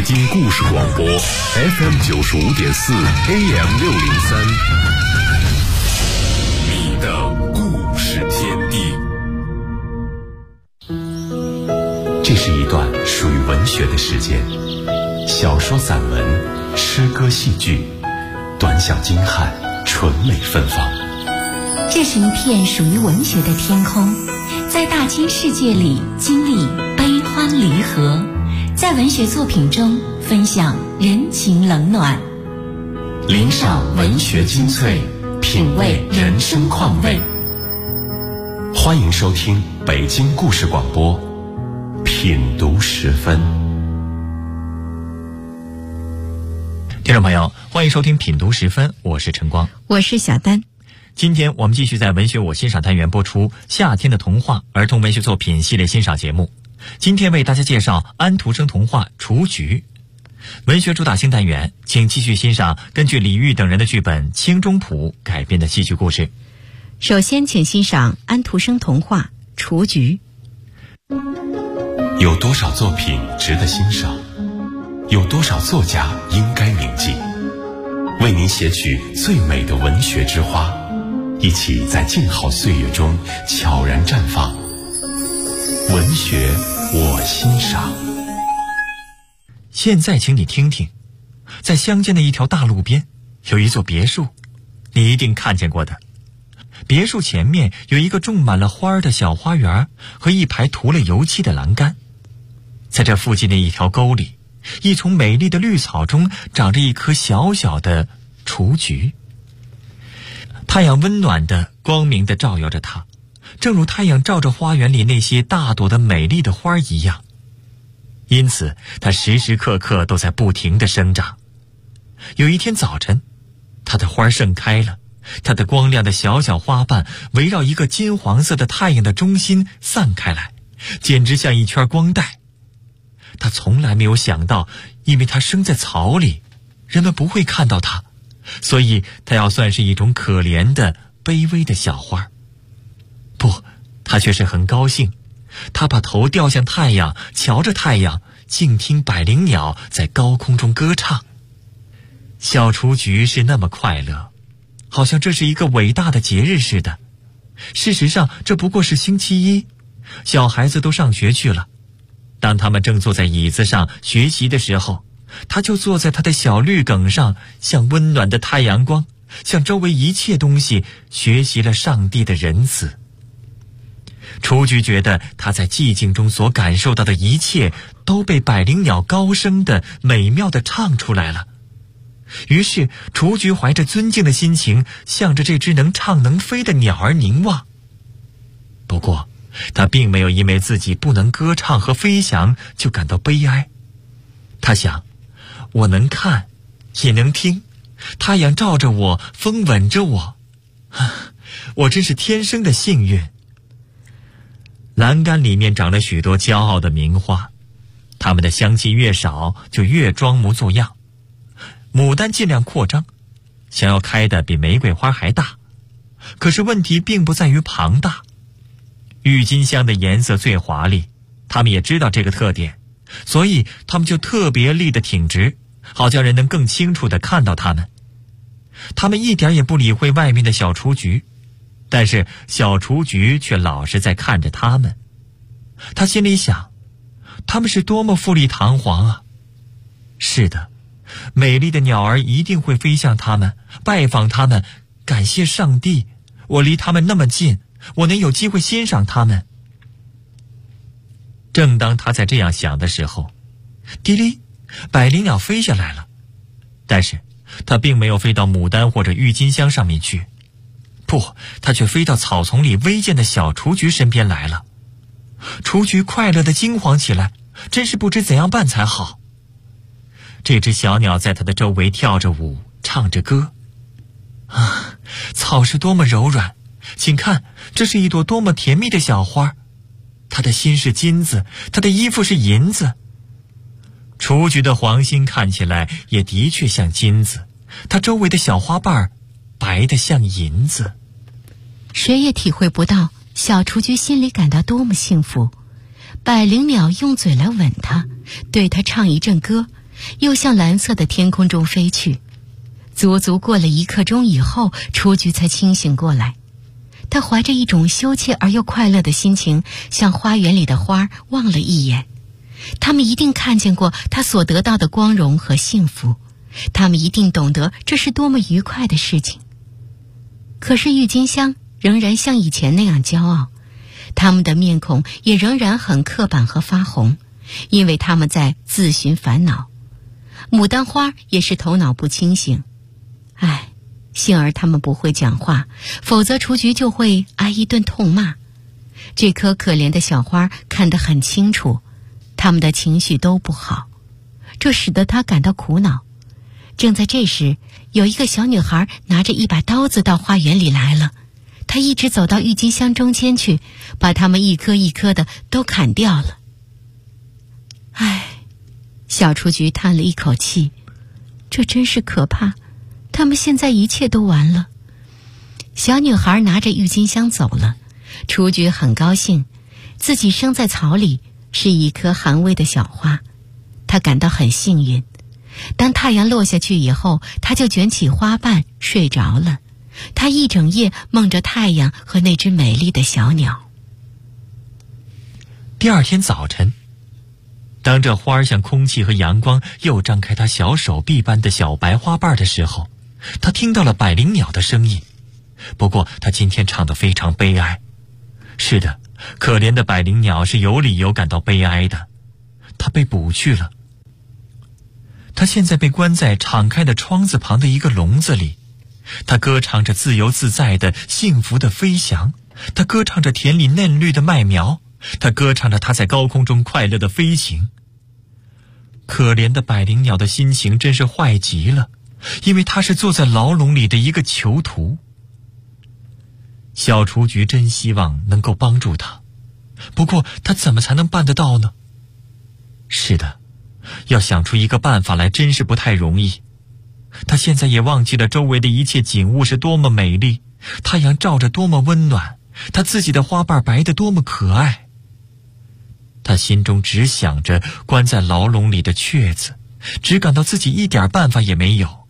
京故事广播 FM95.4 AM603，你的故事天地。这是一段属于文学的时间，小说、散文、诗歌、戏剧，短小精悍，纯美芬芳。 这是一片属于文学的天空，在大千世界里经历悲欢离合，在文学作品中分享人情冷暖， 领赏文学精粹，品味人生况味。欢迎收听北京故事广播品读时分。 听众朋友，欢迎收听品读时分，我是晨光， 我是小丹。 今天我们继续在文学我欣赏单元播出夏天的童话儿童文学作品系列欣赏节目。今天为大家介绍安徒生童话《雏菊》。文学主打新单元，请继续欣赏根据李煜等人的剧本《清中谱》改编的戏剧故事。 首先请欣赏安徒生童话《雏菊》。 有多少作品值得欣赏？有多少作家应该铭记？为您写取最美的文学之花，一起在静好岁月中悄然绽放。文学我欣赏。 现在请你听听，在乡间的一条大路边有一座别墅，你一定看见过的。别墅前面有一个种满了花儿的小花园和一排涂了油漆的栏杆。在这附近的一条沟里，一丛美丽的绿草中长着一棵小小的雏菊。太阳温暖的、光明的照耀着它，正如太阳照着花园里那些大朵的美丽的花一样。因此它时时刻刻都在不停地生长。有一天早晨，它的花盛开了，它的光亮的小小花瓣围绕一个金黄色的太阳的中心散开来，简直像一圈光带。他从来没有想到，因为它生在草里，人们不会看到它，所以它要算是一种可怜的、卑微的小花。不，它却是很高兴。它把头吊向太阳，瞧着太阳，静听百灵鸟在高空中歌唱。小雏菊是那么快乐，好像这是一个伟大的节日似的。事实上，这不过是星期一，小孩子都上学去了。当他们正坐在椅子上学习的时候，他就坐在他的小绿梗上，向温暖的太阳光，向周围一切东西学习了上帝的仁慈。雏菊觉得他在寂静中所感受到的一切都被百灵鸟高声的美妙地唱出来了。于是雏菊怀着尊敬的心情，向着这只能唱能飞的鸟儿凝望。不过他并没有因为自己不能歌唱和飞翔就感到悲哀。他想，我能看也能听，太阳照着我，风吻着我，我真是天生的幸运。栏杆里面长了许多骄傲的名花，它们的香气越少就越装模作样。牡丹尽量扩张，想要开得比玫瑰花还大，可是问题并不在于庞大。郁金香的颜色最华丽，他们也知道这个特点，所以他们就特别立得挺直，好叫人能更清楚地看到它们。他们一点也不理会外面的小雏菊，但是小雏菊却老是在看着他们。他心里想，他们是多么富丽堂皇啊！是的，美丽的鸟儿一定会飞向他们，拜访他们。感谢上帝，我离他们那么近，我能有机会欣赏他们。正当他在这样想的时候，滴哩，百灵鸟飞下来了。但是它并没有飞到牡丹或者郁金香上面去，不，它却飞到草丛里微贱的小雏菊身边来了。雏菊快乐地惊慌起来，真是不知怎样办才好。这只小鸟在它的周围跳着舞，唱着歌。草是多么柔软，请看，这是一朵多么甜蜜的小花。它的心是金子，它的衣服是银子。雏菊的黄心看起来也的确像金子，它周围的小花瓣白得像银子。 谁也体会不到小雏菊心里感到多么幸福。百灵鸟用嘴来吻它，对它唱一阵歌， 又向蓝色的天空中飞去。足足过了1刻钟以后，雏菊才清醒过来。他怀着一种羞怯而又快乐的心情，向花园里的花望了一眼。他们一定看见过他所得到的光荣和幸福，他们一定懂得这是多么愉快的事情。可是郁金香仍然像以前那样骄傲，他们的面孔也仍然很刻板和发红，因为他们在自寻烦恼。牡丹花也是头脑不清醒。幸而他们不会讲话，否则雏菊就会挨一顿痛骂。这颗可怜的小花看得很清楚，他们的情绪都不好，这使得他感到苦恼。正在这时，有一个小女孩拿着一把刀子到花园里来了，她一直走到郁金香中间去，把它们一颗一颗的都砍掉了。小雏菊叹了一口气，这真是可怕，他们现在一切都完了。小女孩拿着郁金香走了，雏菊很高兴，自己生在草里，是一颗寒微的小花，她感到很幸运。当太阳落下去以后，她就卷起花瓣睡着了。她一整夜梦着太阳和那只美丽的小鸟。 第二天早晨，当这花向空气和阳光又张开它小手臂般的小白花瓣的时候，他听到了百灵鸟的声音。不过他今天唱得非常悲哀。是的，可怜的百灵鸟是有理由感到悲哀的，它被捕去了。它现在被关在敞开的窗子旁的一个笼子里，它歌唱着自由自在的幸福的飞翔，它歌唱着田里嫩绿的麦苗，它歌唱着它在高空中快乐的飞行。可怜的百灵鸟的心情真是坏极了，因为它是坐在牢笼里的一个囚徒。小雏菊真希望能够帮助他，不过他怎么才能办得到呢？是的，要想出一个办法来真是不太容易。他现在也忘记了周围的一切景物是多么美丽，太阳照着多么温暖，他自己的花瓣白得多么可爱。他心中只想着关在牢笼里的雀子，只感到自己一点办法也没有。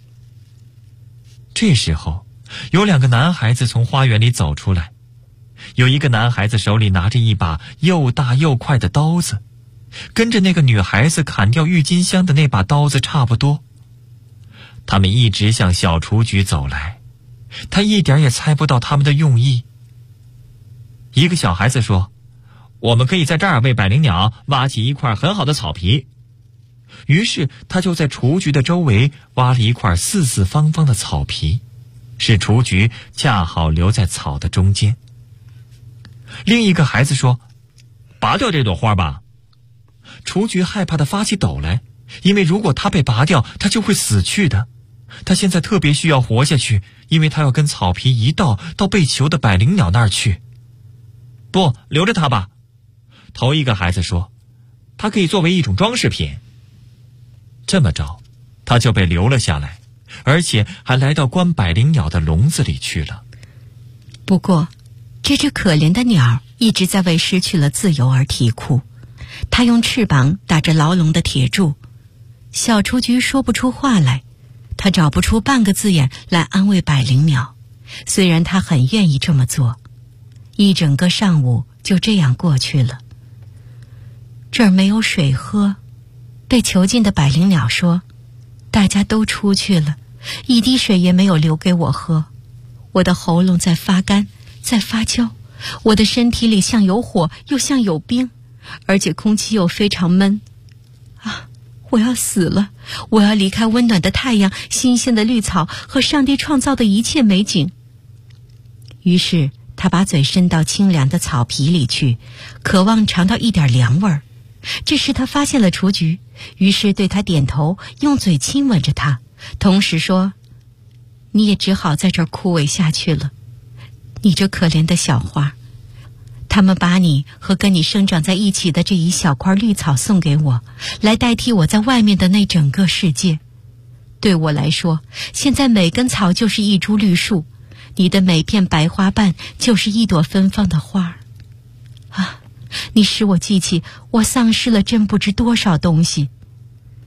这时候，有2个男孩子从花园里走出来，有一个男孩子手里拿着一把又大又快的刀子，跟着那个女孩子砍掉郁金香的那把刀子差不多。他们一直向小雏菊走来，他一点也猜不到他们的用意。一个小孩子说，我们可以在这儿为百灵鸟挖起一块很好的草皮。于是他就在雏菊的周围挖了一块四四方方的草皮，使雏菊恰好留在草的中间。另一个孩子说，拔掉这朵花吧。雏菊害怕地发起抖来，因为如果它被拔掉，它就会死去的。它现在特别需要活下去，因为它要跟草皮一道到被囚的百灵鸟那儿去。不，留着它吧。头一个孩子说，它可以作为一种装饰品。这么着，它就被留了下来，而且还来到关百灵鸟的笼子里去了。 不过，这只可怜的鸟一直在为失去了自由而啼哭，它用翅膀打着牢笼的铁柱。小雏菊说不出话来，它找不出半个字眼来安慰百灵鸟，虽然它很愿意这么做。一整个上午就这样过去了。这儿没有水喝，被囚禁的百灵鸟说，大家都出去了，一滴水也没有留给我喝。我的喉咙在发干，在发焦，我的身体里像有火又像有冰，而且空气又非常闷。我要死了，我要离开温暖的太阳、新鲜的绿草和上帝创造的一切美景。于是他把嘴伸到清凉的草皮里去，渴望尝到一点凉味儿。这时他发现了雏菊，于是对他点头，用嘴亲吻着他，同时说，你也只好在这儿枯萎下去了，你这可怜的小花。他们把你和跟你生长在一起的这一小块绿草送给我，来代替我在外面的那整个世界。对我来说，现在每根草就是一株绿树，你的每片白花瓣就是一朵芬芳的花。你使我记起我丧失了真不知多少东西。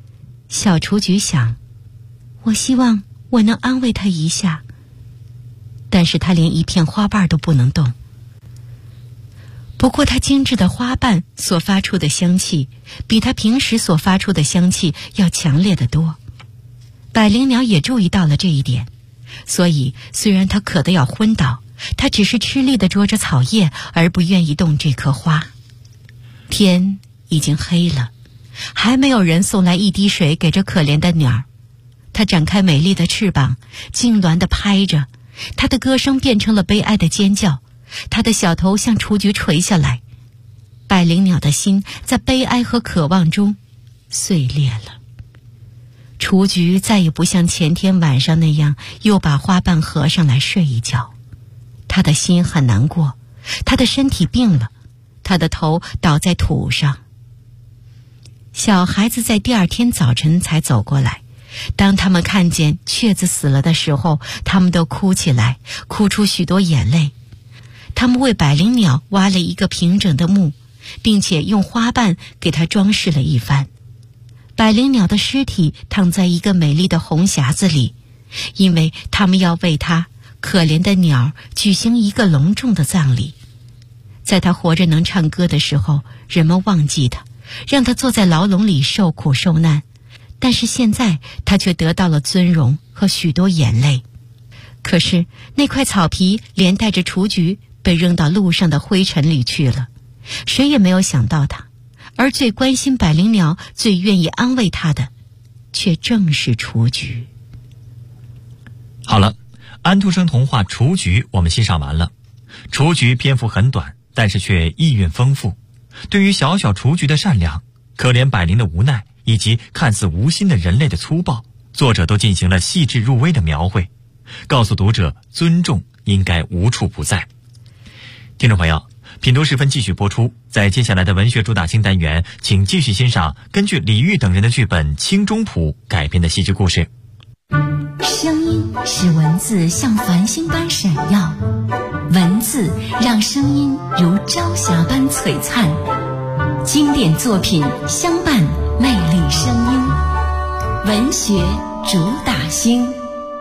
小雏菊想，我希望我能安慰他一下，但是他连一片花瓣都不能动。不过他精致的花瓣所发出的香气，比他平时所发出的香气要强烈得多。百灵鸟也注意到了这一点，所以虽然他渴得要昏倒，他只是吃力地啄着草叶，而不愿意动这棵花。天已经黑了，还没有人送来一滴水给这可怜的鸟。它展开美丽的翅膀，痉挛地拍着，它的歌声变成了悲哀的尖叫，它的小头向雏菊垂下来。百灵鸟的心在悲哀和渴望中碎裂了。雏菊再也不像前天晚上那样又把花瓣合上来睡一觉，他的心很难过，他的身体病了，他的头倒在土上。小孩子在第二天早晨才走过来，当他们看见雀子死了的时候，他们都哭起来，哭出许多眼泪。他们为百灵鸟挖了一个平整的墓，并且用花瓣给它装饰了一番。百灵鸟的尸体躺在一个美丽的红匣子里，因为他们要为它可怜的鸟举行一个隆重的葬礼。在它活着能唱歌的时候，人们忘记它，让它坐在牢笼里受苦受难，但是现在它却得到了尊荣和许多眼泪。可是那块草皮连带着雏菊被扔到路上的灰尘里去了，谁也没有想到它，而最关心百灵鸟、最愿意安慰它的，却正是雏菊。 好了，安徒生童话《雏菊》我们欣赏完了。雏菊篇幅很短，但是却意蕴丰富。对于小小雏菊的善良、可怜百灵的无奈，以及看似无心的人类的粗暴，作者都进行了细致入微的描绘，告诉读者尊重应该无处不在。听众朋友，品读时分继续播出，在接下来的文学主打新单元，请继续欣赏根据李煜等人的剧本《清中谱》改编的戏剧故事。 声音使文字像繁星般闪耀，文字让声音如朝霞般璀璨。经典作品相伴，魅力声音，文学主打星。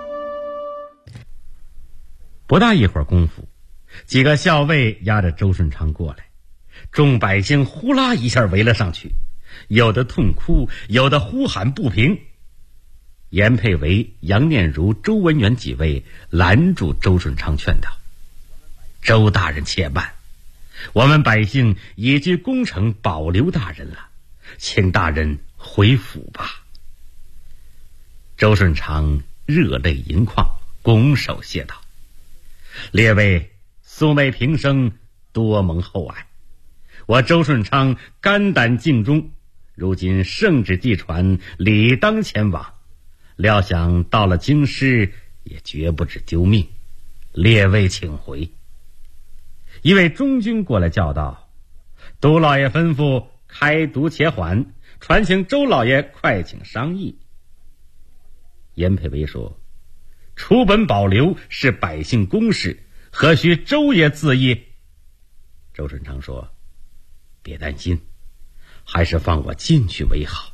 不大一会儿功夫，几个校尉押着周顺昌过来，众百姓呼啦一下围了上去，有的痛哭，有的呼喊不平。严佩维、杨念如、周文元几位拦住周顺昌，劝道：周大人且慢，我们百姓已居功臣保留大人了，请大人回府吧。周顺昌热泪盈眶，拱手谢道：列位素昧平生，多蒙厚爱，我周顺昌肝胆尽忠，如今圣旨既传，理当前往，料想到了京师，也绝不止丢命，列位请回。一位中军过来叫道：都老爷吩咐开读且缓，传请周老爷快请商议。严佩维说：出本保留是百姓公事，何须周爷自议？周顺昌说：别担心，还是放我进去为好。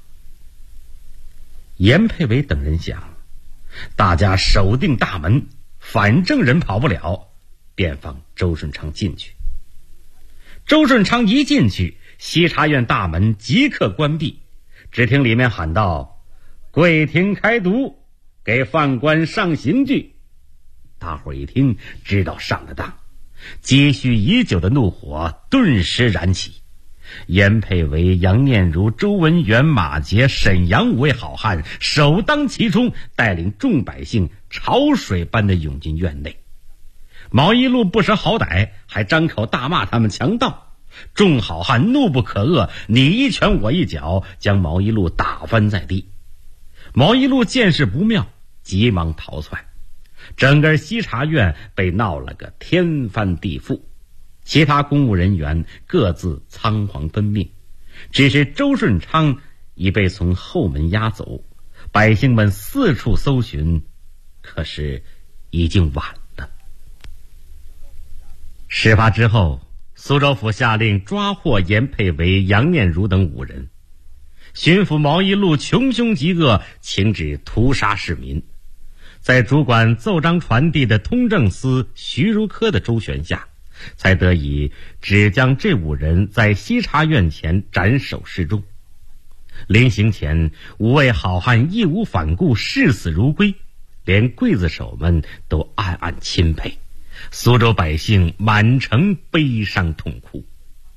严佩维等人想，大家守定大门，反正人跑不了，便放周顺昌进去。周顺昌一进去，西茶院大门即刻关闭，只听里面喊道：贵庭开读，给犯官上刑具。大伙儿一听，知道上了当，积蓄已久的怒火顿时燃起。严佩维、杨念如、周文元、马杰、沈阳五位好汉首当其冲，带领众百姓潮水般的涌进院内。毛一路不识好歹，还张口大骂他们强盗。众好汉怒不可遏，你一拳我一脚，将毛一路打翻在地。毛一路见势不妙，急忙逃窜。整个西茶院被闹了个天翻地覆，其他公务人员各自仓皇奔命，只是周顺昌已被从后门押走。百姓们四处搜寻，可是已经晚了。事发之后，苏州府下令抓获严佩维、杨念如等5人。 巡抚毛一禄穷凶极恶，请旨屠杀市民。在主管奏章传递的通政司徐如科的周旋下，才得以只将这5人在西茶院前斩首示众。临行前，5位好汉义无反顾，视死如归，连刽子手们都暗暗钦佩。苏州百姓满城悲伤痛哭。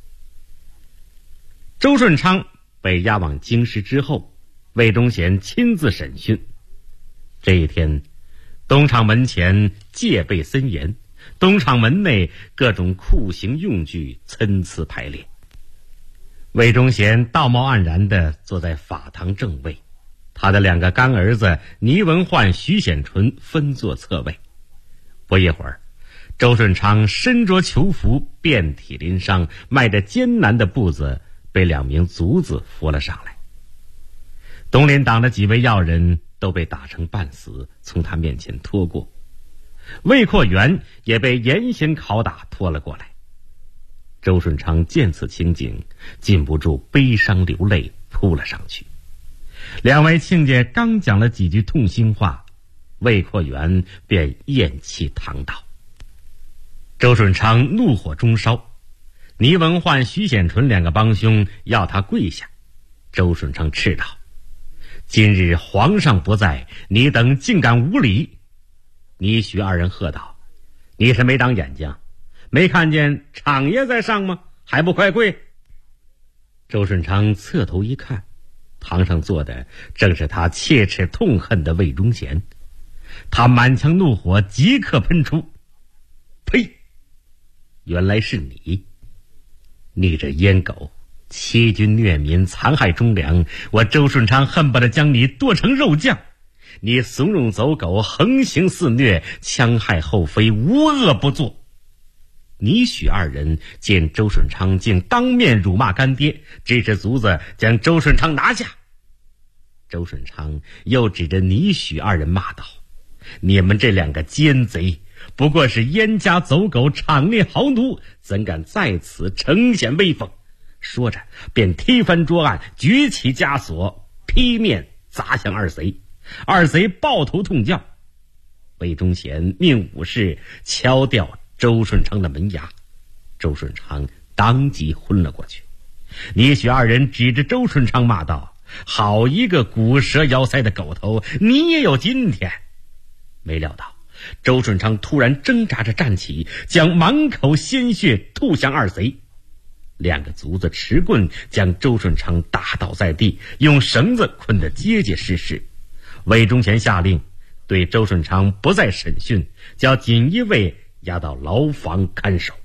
周顺昌被押往京师之后，魏忠贤亲自审讯。这一天，东厂门前戒备森严，东厂门内各种酷刑用具参差排列。魏忠贤道貌岸然地坐在法堂正位，他的2个干儿子倪文焕、徐显纯分坐侧位。不一会儿，周顺昌身着囚服，遍体鳞伤，迈着艰难的步子被2名卒子扶了上来。东林党的几位要人都被打成半死，从他面前拖过。魏阔元也被严刑拷打拖了过来。周顺昌见此情景，禁不住悲伤流泪，扑了上去。2位亲家刚讲了几句痛心话，魏阔元便咽气躺倒。周顺昌怒火中烧，倪文焕、徐显纯2个帮凶要他跪下。周顺昌斥道：“今日皇上不在，你等竟敢无礼！”倪徐2人喝道：“你是没长眼睛，没看见厂爷在上吗？还不快跪！”周顺昌侧头一看，堂上坐的正是他切齿痛恨的魏忠贤。他满腔怒火即刻喷出：“呸！原来是你！你这阉狗，欺君虐民，残害忠良，我周顺昌恨不得将你剁成肉酱！你怂恿走狗，横行肆虐，戕害后妃，无恶不作！”倪许2人见周顺昌竟当面辱骂干爹，指使卒子将周顺昌拿下。周顺昌又指着倪许2人骂道：“你们这2个奸贼，不过是阉家走狗，场内豪奴，怎敢在此呈现威风？”说着便踢翻桌案，举起枷锁，劈面砸向2贼。2贼抱头痛叫。魏忠贤命武士敲掉周顺昌的门牙，周顺昌当即昏了过去。倪许2人指着周顺昌骂道：“好一个骨蛇摇腮的狗头，你也有今天！”没料到周顺昌突然挣扎着站起，将满口鲜血吐向2贼。2个卒子持棍将周顺昌打倒在地，用绳子捆得结结实实。魏忠贤下令对周顺昌不再审讯，叫锦衣卫押到牢房看守。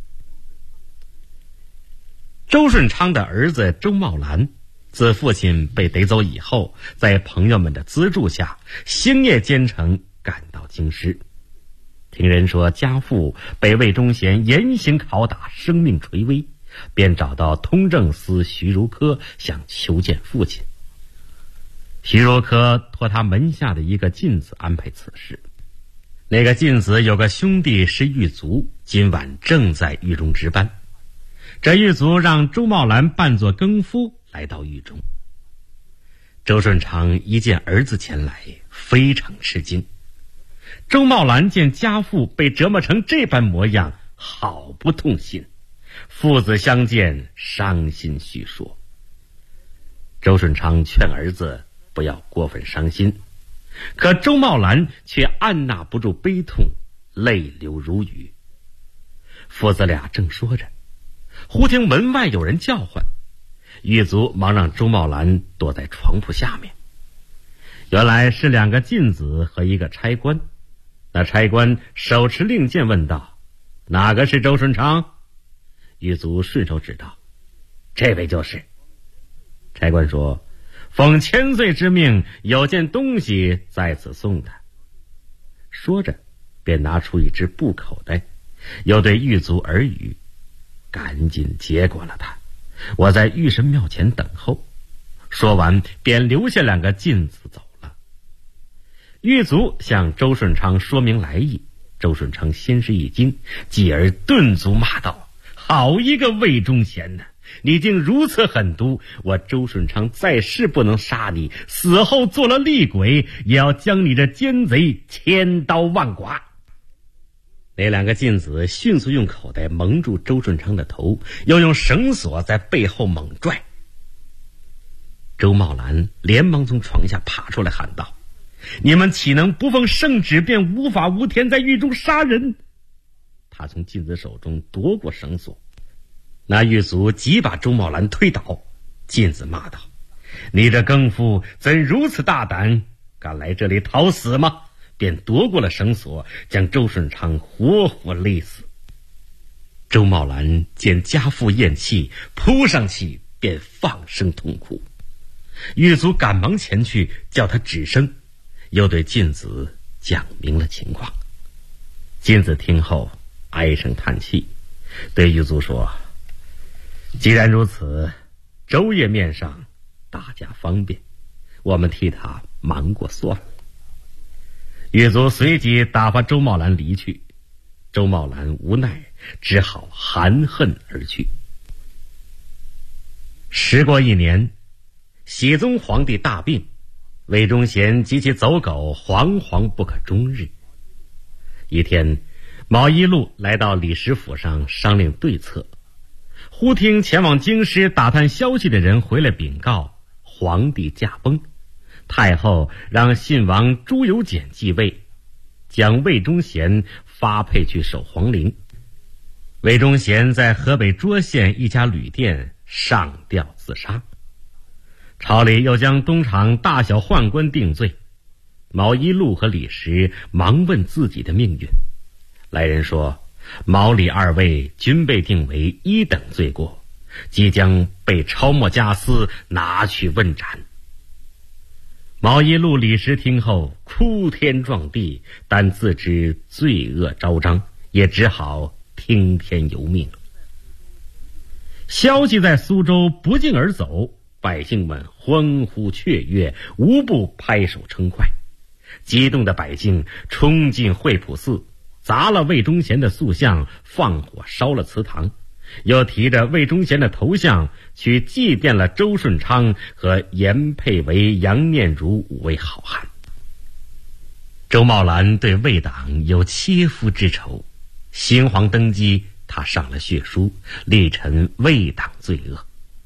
周顺昌的儿子周茂兰自父亲被逮走以后，在朋友们的资助下，星夜兼程赶到京师。听人说家父被魏忠贤严刑拷打，生命垂危，便找到通政司徐如科，想求见父亲。徐如科托他门下的一个进子安排此事。那个进子有个兄弟是狱卒，今晚正在狱中值班。这狱卒让周茂兰扮作更夫来到狱中。周顺昌一见儿子前来，非常吃惊。周茂兰见家父被折磨成这般模样，好不痛心。父子相见，伤心叙说。周顺昌劝儿子不要过分伤心，可周茂兰却按捺不住悲痛，泪流如雨。父子俩正说着，忽听门外有人叫唤，狱卒忙让周茂兰躲在床铺下面。原来是2个进子和一个差官。那差官手持令箭问道：“哪个是周顺昌？”狱卒顺手指道：“这位就是。”差官说：“奉千岁之命，有件东西在此送他。”说着便拿出一只布口袋，又对狱卒耳语：“赶紧接过了他，我在御神庙前等候。”说完便留下2个进子走了。狱卒向周顺昌说明来意，周顺昌先是一惊，继而顿足骂道：“好一个魏忠贤呐！ 你竟如此狠毒，我周顺昌在世不能杀你，死后做了厉鬼，也要将你这奸贼千刀万剐。那两个禁子迅速用口袋蒙住周顺昌的头，又用绳索在背后猛拽。周茂兰连忙从床下爬出来喊道：你们岂能不奉圣旨便无法无天在狱中杀人？他从禁子手中夺过绳索，那狱卒即把周茂兰推倒。禁子骂道：你这更夫怎如此大胆，敢来这里讨死吗？便夺过了绳索，将周顺昌活活勒死。周茂兰见家父咽气，扑上去便放声痛哭。狱卒赶忙前去叫他止声，又对禁子讲明了情况。禁子听后唉声叹气，对狱卒说：既然如此，周爷面上大家方便，我们替他瞒过算了。狱卒随即打发周茂兰离去，周茂兰无奈，只好含恨而去。时过1年，熹宗皇帝大病，魏忠贤及其走狗惶惶不可终日。一天，毛一路来到李石府上商量对策，忽听前往京师打探消息的人回来禀告，皇帝驾崩，太后让信王朱由检继位，将魏忠贤发配去守皇陵。魏忠贤在河北涿县一家旅店上吊自杀。朝里又将东厂大小宦官定罪，毛一路和李石忙问自己的命运。来人说，毛李二位均被定为1等罪过，即将被抄没家私，拿去问斩。毛一路、李石听后哭天撞地，但自知罪恶昭彰，也只好听天由命。消息在苏州不胫而走，百姓们欢呼雀跃，无不拍手称快。激动的百姓冲进惠普寺，砸了魏忠贤的塑像，放火烧了祠堂，又提着魏忠贤的头像去祭奠了周顺昌和严佩维、杨念如5位好汉。周茂兰对魏党有切肤之仇，新皇登基，他上了血书，力陈魏党罪恶。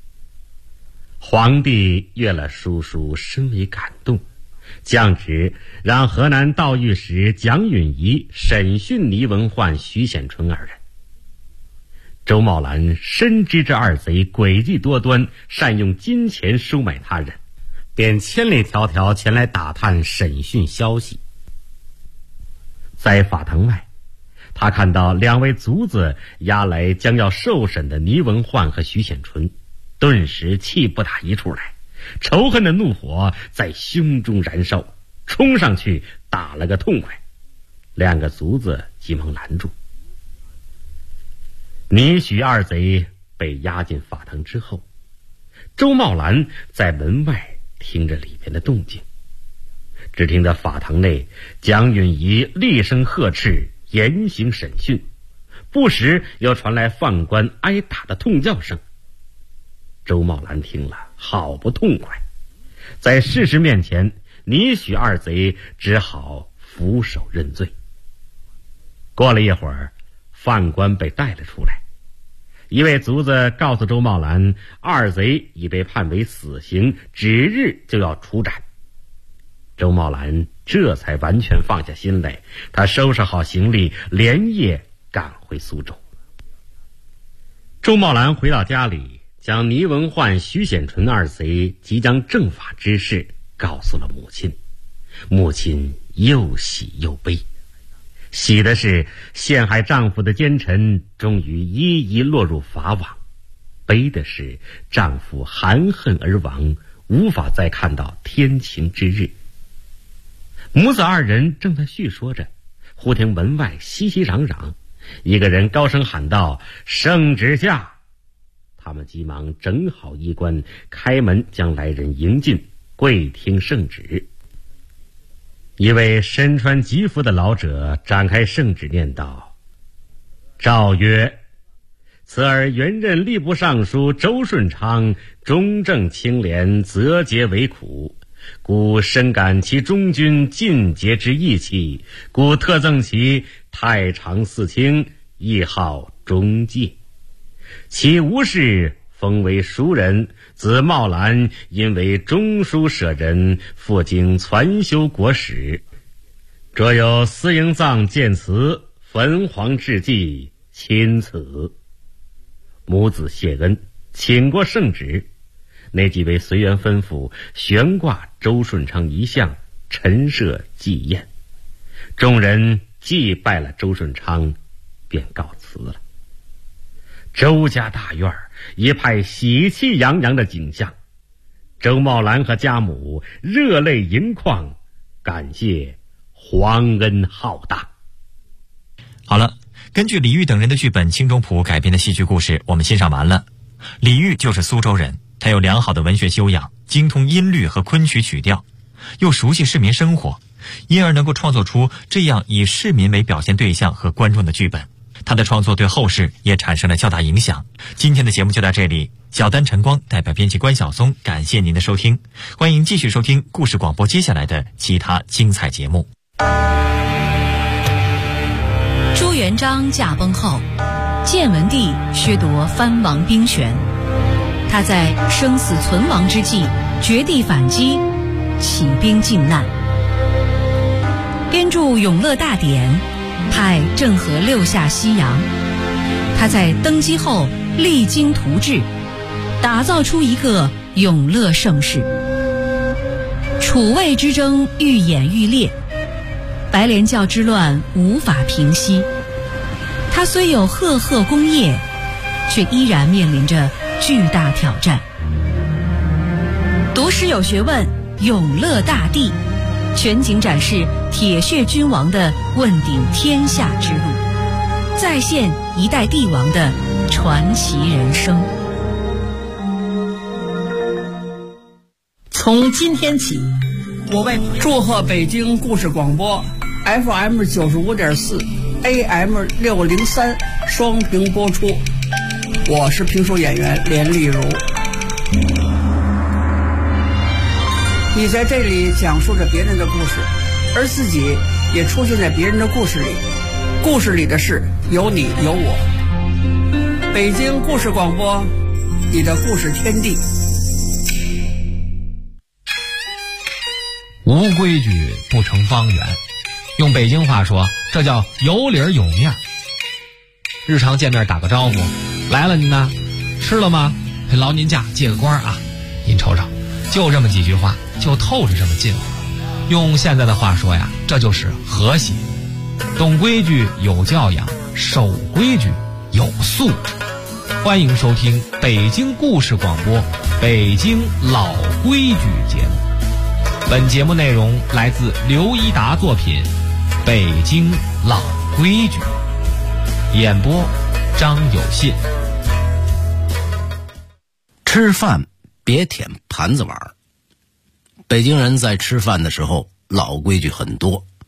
皇帝阅了书深为感动，降旨让河南道御史蒋允仪审讯倪文焕、徐显纯2人。周茂兰深知这2贼诡计多端，善用金钱收买他人，便千里迢迢前来打探审讯消息。在法堂外，他看到2位卒子押来将要受审的倪文焕和徐显纯，顿时气不打一处来，仇恨的怒火在胸中燃烧，冲上去打了个痛快。2个卒子急忙拦住。倪许2贼被押进法堂之后，周茂兰在门外听着里边的动静。只听得法堂内蒋允仪厉声呵斥，严刑审讯，不时又传来犯官挨打的痛叫声。周茂兰听了好不痛快，在事实面前，倪许2贼只好俯首认罪。过了一会儿，犯官被带了出来，一位卒子告诉周茂兰，2贼已被判为死刑，指日就要处斩。周茂兰这才完全放下心来，他收拾好行李，连夜赶回苏州。周茂兰回到家里，将倪文焕、徐显纯2贼即将正法之事告诉了母亲。母亲又喜又悲，喜的是陷害丈夫的奸臣终于一一落入法网，悲的是丈夫含恨而亡，无法再看到天晴之日。母子2人正在叙说着，忽听门外熙熙攘攘，一个人高声喊道：圣旨下！他们急忙整好衣冠，开门将来人迎进，跪听圣旨。一位身穿吉服的老者展开圣旨念道：诏曰， 此而原任吏部尚书周顺昌忠正清廉，择节为苦，故深感其忠君尽节之义气，故特赠其太常寺卿，谥号忠介。其无事封为书人，子茂兰因为中书舍人，赴京传修国史，着有司营葬建祠，焚黄致祭，钦此。母子谢恩，请过圣旨，那几位随缘吩咐悬挂周顺昌遗像，陈设祭宴。众人祭拜了周顺昌，便告辞了。周家大院一派喜气洋洋的景象，周茂兰和家母热泪盈眶，感谢皇恩浩大。 好了，根据李煜等人的剧本《青中谱》改编的戏剧故事我们欣赏完了。李煜就是苏州人，他有良好的文学修养，精通音律和昆曲曲调，又熟悉市民生活，因而能够创作出这样以市民为表现对象和观众的剧本。他的创作对后世也产生了较大影响。今天的节目就到这里，小丹晨光代表编辑关晓松，感谢您的收听，欢迎继续收听故事广播接下来的其他精彩节目。 朱元璋驾崩后，建文帝削夺藩王兵权，他在生死存亡之际绝地反击，起兵靖难，编著《永乐大典》，派郑和六下西洋。他在登基后励精图治，打造出一个永乐盛世。楚魏之争愈演愈烈，白莲教之乱无法平息。他虽有赫赫功业，却依然面临着巨大挑战。读诗有学问，永乐大帝全景展示铁血君王的问鼎天下之路，再现一代帝王的传奇人生。 从今天起，我为祝贺北京故事广播 FM 95.4 AM 603双屏播出。我是评书演员连丽如。你在这里讲述着别人的故事，而自己也出现在别人的故事里，故事里的事有你有我。北京故事广播，你的故事天地。 无规矩不成方圆，用北京话说，这叫有理有面。日常见面打个招呼，来了您呢，吃了吗？劳您驾，借个光啊，您瞅瞅，就这么几句话，就透着这么近乎。用现在的话说呀，这就是和谐。懂规矩有教养，守规矩有素质。欢迎收听北京故事广播北京老规矩节目。本节目内容来自刘一达作品《北京老规矩》，演播张有信。 吃饭别舔盘子碗。北京人在吃饭的时候老规矩很多，